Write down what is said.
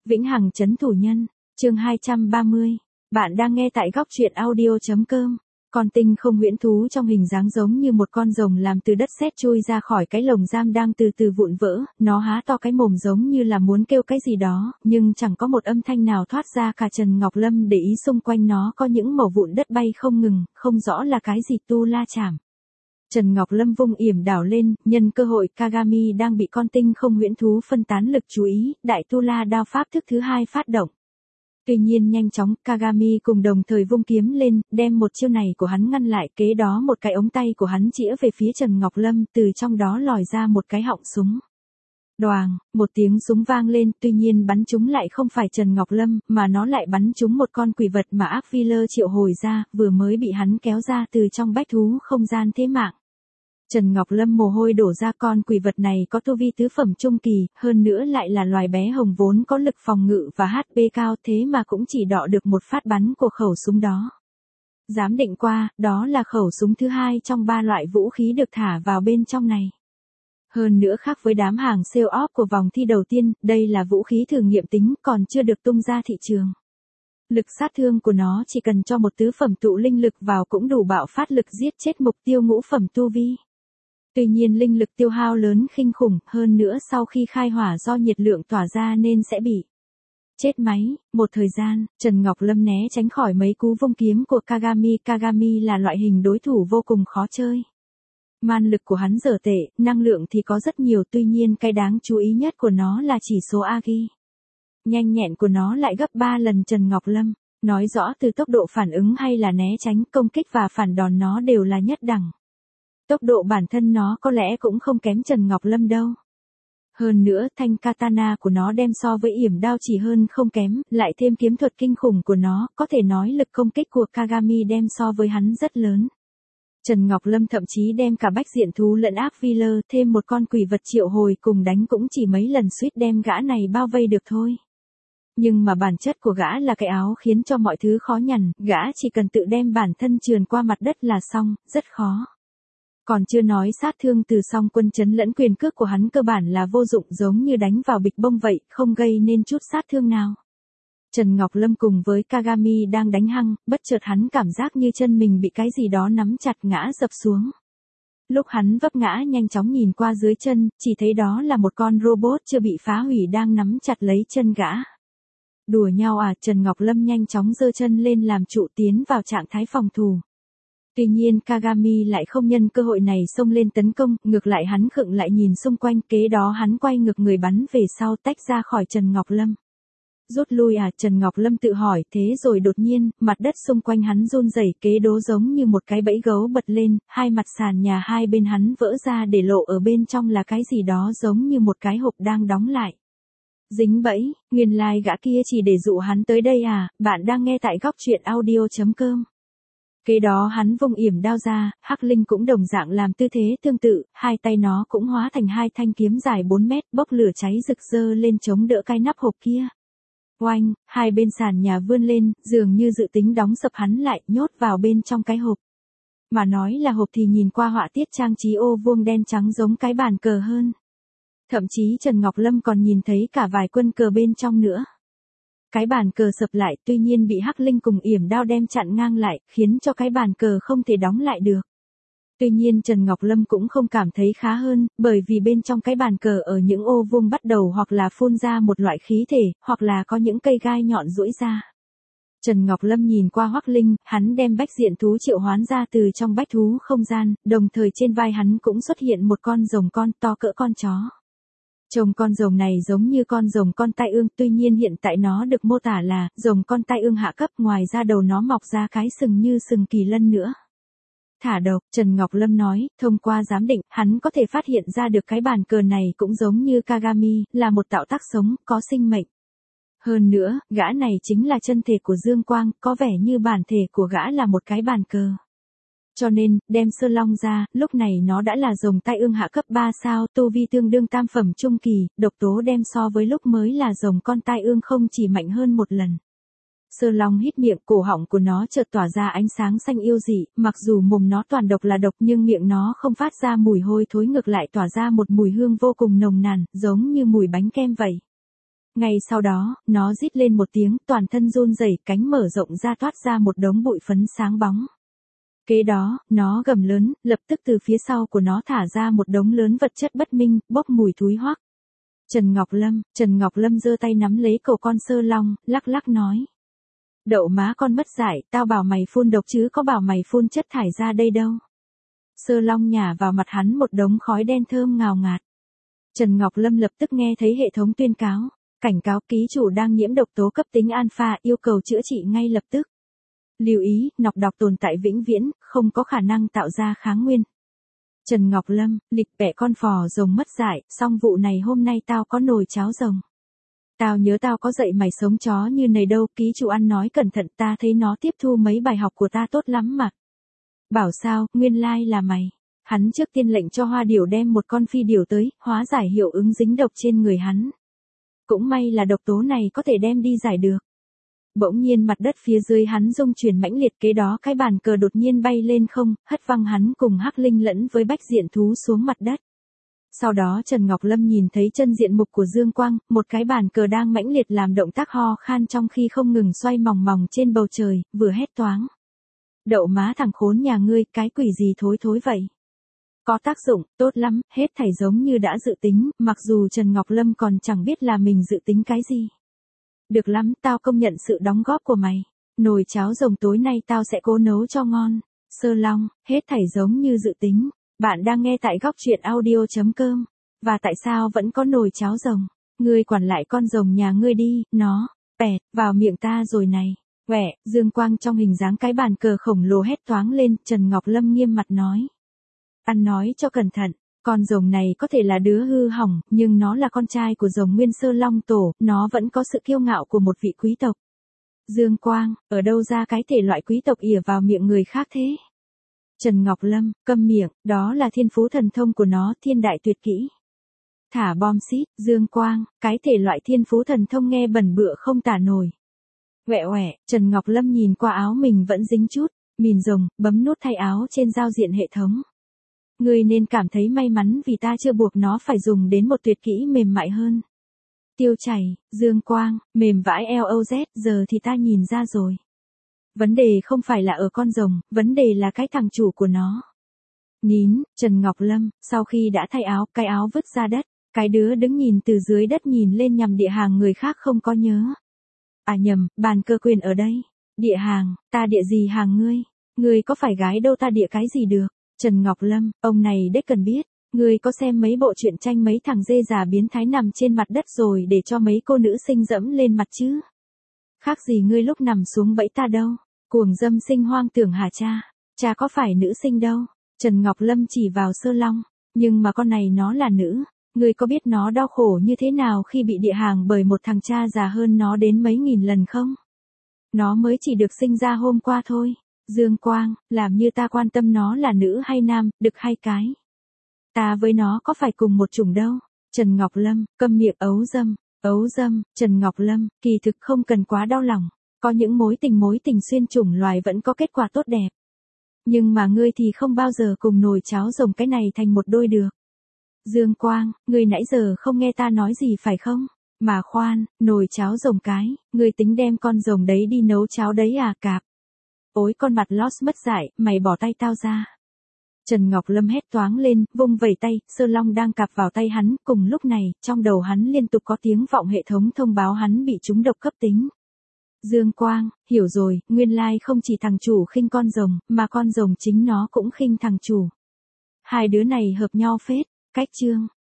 Vĩnh hằng trấn thủ nhân, chương 230. Bạn đang nghe tại góc truyện audio.com. Con tinh không huyễn thú trong hình dáng giống như một con rồng làm từ đất sét chui ra khỏi cái lồng giam đang từ từ vụn vỡ, nó há to cái mồm giống như là muốn kêu cái gì đó, nhưng chẳng có một âm thanh nào thoát ra cả. Trần Ngọc Lâm để ý xung quanh nó có những mẩu vụn đất bay không ngừng, không rõ là cái gì. Tu La Chảm. Trần Ngọc Lâm vung yểm đảo lên, nhân cơ hội Kagami đang bị con tinh không huyễn thú phân tán lực chú ý, đại tu la đao pháp thức thứ hai phát động. Tuy nhiên nhanh chóng, Kagami cùng đồng thời vung kiếm lên, đem một chiêu này của hắn ngăn lại, kế đó một cái ống tay của hắn chĩa về phía Trần Ngọc Lâm, từ trong đó lòi ra một cái họng súng. Đoàng, một tiếng súng vang lên, tuy nhiên bắn trúng lại không phải Trần Ngọc Lâm, mà nó lại bắn trúng một con quỷ vật mà Archviller triệu hồi ra, vừa mới bị hắn kéo ra từ trong bách thú không gian thế mạng. Trần Ngọc Lâm mồ hôi đổ ra, con quỷ vật này có tu vi tứ phẩm trung kỳ, hơn nữa lại là loài bé hồng vốn có lực phòng ngự và HP cao, thế mà cũng chỉ đọ được một phát bắn của khẩu súng đó. Giám định qua, đó là khẩu súng thứ hai trong 3 loại vũ khí được thả vào bên trong này. Hơn nữa khác với đám hàng sale off của vòng thi đầu tiên, đây là vũ khí thử nghiệm tính còn chưa được tung ra thị trường. Lực sát thương của nó chỉ cần cho một tứ phẩm tụ linh lực vào cũng đủ bạo phát lực giết chết mục tiêu ngũ phẩm tu vi. Tuy nhiên linh lực tiêu hao lớn kinh khủng, hơn nữa sau khi khai hỏa do nhiệt lượng tỏa ra nên sẽ bị chết máy. Một thời gian, Trần Ngọc Lâm né tránh khỏi mấy cú vung kiếm của Kagami. Kagami là loại hình đối thủ vô cùng khó chơi. Man lực của hắn dở tệ, năng lượng thì có rất nhiều, tuy nhiên cái đáng chú ý nhất của nó là chỉ số Agi. Nhanh nhẹn của nó lại gấp 3 lần Trần Ngọc Lâm, nói rõ từ tốc độ phản ứng hay là né tránh, công kích và phản đòn nó đều là nhất đẳng. Tốc độ bản thân nó có lẽ cũng không kém Trần Ngọc Lâm đâu. Hơn nữa thanh katana của nó đem so với yểm đao chỉ hơn không kém, lại thêm kiếm thuật kinh khủng của nó, có thể nói lực công kích của Kagami đem so với hắn rất lớn. Trần Ngọc Lâm thậm chí đem cả bách diện thú lẫn Archviller thêm một con quỷ vật triệu hồi cùng đánh cũng chỉ mấy lần suýt đem gã này bao vây được thôi. Nhưng mà bản chất của gã là cái áo khiến cho mọi thứ khó nhằn, gã chỉ cần tự đem bản thân trườn qua mặt đất là xong, rất khó. Còn chưa nói sát thương từ song quân chấn lẫn quyền cước của hắn cơ bản là vô dụng, giống như đánh vào bịch bông vậy, không gây nên chút sát thương nào. Trần Ngọc Lâm cùng với Kagami đang đánh hăng, bất chợt hắn cảm giác như chân mình bị cái gì đó nắm chặt ngã dập xuống. Lúc hắn vấp ngã nhanh chóng nhìn qua dưới chân, chỉ thấy đó là một con robot chưa bị phá hủy đang nắm chặt lấy chân gã. Đùa nhau à? Trần Ngọc Lâm nhanh chóng giơ chân lên làm trụ tiến vào trạng thái phòng thủ. Tuy nhiên Kagami lại không nhân cơ hội này xông lên tấn công, ngược lại hắn khựng lại nhìn xung quanh, kế đó hắn quay ngược người bắn về sau tách ra khỏi Trần Ngọc Lâm. Rút lui à? Trần Ngọc Lâm tự hỏi, thế rồi đột nhiên, mặt đất xung quanh hắn run rẩy, kế đó giống như một cái bẫy gấu bật lên, hai mặt sàn nhà hai bên hắn vỡ ra để lộ ở bên trong là cái gì đó giống như một cái hộp đang đóng lại. Dính bẫy, nguyên lai gã kia chỉ để dụ hắn tới đây à? Bạn đang nghe tại góc truyện audio.com. Kế đó hắn vung yểm đao ra, Hắc Linh cũng đồng dạng làm tư thế tương tự, hai tay nó cũng hóa thành hai thanh kiếm dài 4 mét, bốc lửa cháy rực rỡ lên chống đỡ cái nắp hộp kia. Oanh, hai bên sàn nhà vươn lên, dường như dự tính đóng sập hắn lại, nhốt vào bên trong cái hộp. Mà nói là hộp thì nhìn qua họa tiết trang trí ô vuông đen trắng giống cái bàn cờ hơn. Thậm chí Trần Ngọc Lâm còn nhìn thấy cả vài quân cờ bên trong nữa. Cái bàn cờ sập lại, tuy nhiên bị Hắc Linh cùng yểm đao đem chặn ngang lại, khiến cho cái bàn cờ không thể đóng lại được. Tuy nhiên Trần Ngọc Lâm cũng không cảm thấy khá hơn, bởi vì bên trong cái bàn cờ ở những ô vuông bắt đầu hoặc là phun ra một loại khí thể, hoặc là có những cây gai nhọn duỗi ra. Trần Ngọc Lâm nhìn qua Hoắc Linh, hắn đem bách diện thú triệu hoán ra từ trong bách thú không gian, đồng thời trên vai hắn cũng xuất hiện một con rồng con to cỡ con chó. Trông con rồng này giống như con rồng con tai ương, tuy nhiên hiện tại nó được mô tả là rồng con tai ương hạ cấp, ngoài ra đầu nó mọc ra cái sừng như sừng kỳ lân nữa. Thả độc, Trần Ngọc Lâm nói, thông qua giám định, hắn có thể phát hiện ra được cái bàn cờ này cũng giống như Kagami, là một tạo tác sống, có sinh mệnh. Hơn nữa, gã này chính là chân thể của Dương Quang, có vẻ như bản thể của gã là một cái bàn cờ. Cho nên, đem Sơ Long ra, lúc này nó đã là rồng tai ương hạ cấp 3 sao, tu vi tương đương tam phẩm trung kỳ, độc tố đem so với lúc mới là rồng con tai ương không chỉ mạnh hơn một lần. Sơ Long hít miệng, cổ họng của nó chợt tỏa ra ánh sáng xanh yêu dị, mặc dù mồm nó toàn độc là độc nhưng miệng nó không phát ra mùi hôi thối, ngược lại tỏa ra một mùi hương vô cùng nồng nàn, giống như mùi bánh kem vậy. Ngay sau đó, nó rít lên một tiếng, toàn thân run rẩy, cánh mở rộng ra toát ra một đống bụi phấn sáng bóng. Kế đó, nó gầm lớn, lập tức từ phía sau của nó thả ra một đống lớn vật chất bất minh, bốc mùi thúi hoắc. Trần Ngọc Lâm giơ tay nắm lấy cổ con sơ long, lắc lắc nói. Đậu má con mất dạy, tao bảo mày phun độc chứ có bảo mày phun chất thải ra đây đâu. Sơ long nhả vào mặt hắn một đống khói đen thơm ngào ngạt. Trần Ngọc Lâm lập tức nghe thấy hệ thống tuyên cáo, cảnh cáo ký chủ đang nhiễm độc tố cấp tính alpha, yêu cầu chữa trị ngay lập tức. Lưu ý, nọc độc tồn tại vĩnh viễn, không có khả năng tạo ra kháng nguyên. Trần Ngọc Lâm, lịch bẹ con phò rồng mất dạy, xong vụ này hôm nay tao có nồi cháo rồng. Tao nhớ tao có dạy mày sống chó như này đâu, ký chủ ăn nói cẩn thận, ta thấy nó tiếp thu mấy bài học của ta tốt lắm mà. Bảo sao, nguyên lai là mày. Hắn trước tiên lệnh cho Hoa Điểu đem một con phi điểu tới, hóa giải hiệu ứng dính độc trên người hắn. Cũng may là độc tố này có thể đem đi giải được. Bỗng nhiên mặt đất phía dưới hắn rung chuyển mãnh liệt, kế đó cái bàn cờ đột nhiên bay lên không, hất văng hắn cùng Hắc Linh lẫn với Bách Diện Thú xuống mặt đất. Sau đó Trần Ngọc Lâm nhìn thấy chân diện mục của Dương Quang, một cái bàn cờ đang mãnh liệt làm động tác ho khan trong khi không ngừng xoay mòng mòng trên bầu trời, vừa hét toáng. Đậu má thằng khốn nhà ngươi, cái quỷ gì thối thối vậy? Có tác dụng, tốt lắm, hết thảy giống như đã dự tính, mặc dù Trần Ngọc Lâm còn chẳng biết là mình dự tính cái gì. Được lắm, tao công nhận sự đóng góp của mày. Nồi cháo rồng tối nay tao sẽ cố nấu cho ngon. Sơ Long, hết thảy giống như dự tính. Bạn đang nghe tại góc truyện audio.com. Và tại sao vẫn có nồi cháo rồng? Ngươi quản lại con rồng nhà ngươi đi, nó, bẹt, vào miệng ta rồi này. Quẹ, Dương Quang trong hình dáng cái bàn cờ khổng lồ hét toáng lên, Trần Ngọc Lâm nghiêm mặt nói. Ăn nói cho cẩn thận, con rồng này có thể là đứa hư hỏng, nhưng nó là con trai của rồng Nguyên Sơ Long Tổ, nó vẫn có sự kiêu ngạo của một vị quý tộc. Dương Quang, ở đâu ra cái thể loại quý tộc ỉa vào miệng người khác thế? Trần Ngọc Lâm, câm miệng, đó là thiên phú thần thông của nó, thiên đại tuyệt kỹ. Thả bom xít, Dương Quang, cái thể loại thiên phú thần thông nghe bẩn bựa không tả nổi. Quẹ quẹ, Trần Ngọc Lâm nhìn qua áo mình vẫn dính chút, mìn rồng, bấm nút thay áo trên giao diện hệ thống. Ngươi nên cảm thấy may mắn vì ta chưa buộc nó phải dùng đến một tuyệt kỹ mềm mại hơn. Tiêu chảy, Dương Quang, mềm vãi LOZ, giờ thì ta nhìn ra rồi. Vấn đề không phải là ở con rồng, vấn đề là cái thằng chủ của nó. Nín, Trần Ngọc Lâm, sau khi đã thay áo, cái áo vứt ra đất, cái đứa đứng nhìn từ dưới đất nhìn lên nhằm địa hàng người khác không có nhớ. À nhầm, bàn cơ quyền ở đây. Địa hàng, ta địa gì hàng ngươi? Ngươi có phải gái đâu ta địa cái gì được? Trần Ngọc Lâm, ông này đếch cần biết, ngươi có xem mấy bộ truyện tranh mấy thằng dê già biến thái nằm trên mặt đất rồi để cho mấy cô nữ sinh dẫm lên mặt chứ? Khác gì ngươi lúc nằm xuống bẫy ta đâu, cuồng dâm sinh hoang tưởng hả cha, cha có phải nữ sinh đâu. Trần Ngọc Lâm chỉ vào Sơ Long, nhưng mà con này nó là nữ, ngươi có biết nó đau khổ như thế nào khi bị địa hàng bởi một thằng cha già hơn nó đến mấy nghìn lần không? Nó mới chỉ được sinh ra hôm qua thôi. Dương Quang, làm như ta quan tâm nó là nữ hay nam, đực hay cái. Ta với nó có phải cùng một chủng đâu. Trần Ngọc Lâm, câm miệng ấu dâm, Trần Ngọc Lâm, kỳ thực không cần quá đau lòng. Có những mối tình xuyên chủng loài vẫn có kết quả tốt đẹp. Nhưng mà ngươi thì không bao giờ cùng nồi cháo rồng cái này thành một đôi được. Dương Quang, ngươi nãy giờ không nghe ta nói gì phải không? Mà khoan, nồi cháo rồng cái, ngươi tính đem con rồng đấy đi nấu cháo đấy à cạp? Ôi con mặt lost mất dạy, mày bỏ tay tao ra. Trần Ngọc Lâm hét toáng lên, vung vẩy tay, Sơ Long đang cạp vào tay hắn, cùng lúc này, trong đầu hắn liên tục có tiếng vọng hệ thống thông báo hắn bị trúng độc cấp tính. Dương Quang, hiểu rồi, nguyên lai không chỉ thằng chủ khinh con rồng, mà con rồng chính nó cũng khinh thằng chủ. Hai đứa này hợp nhau phết, cách chương.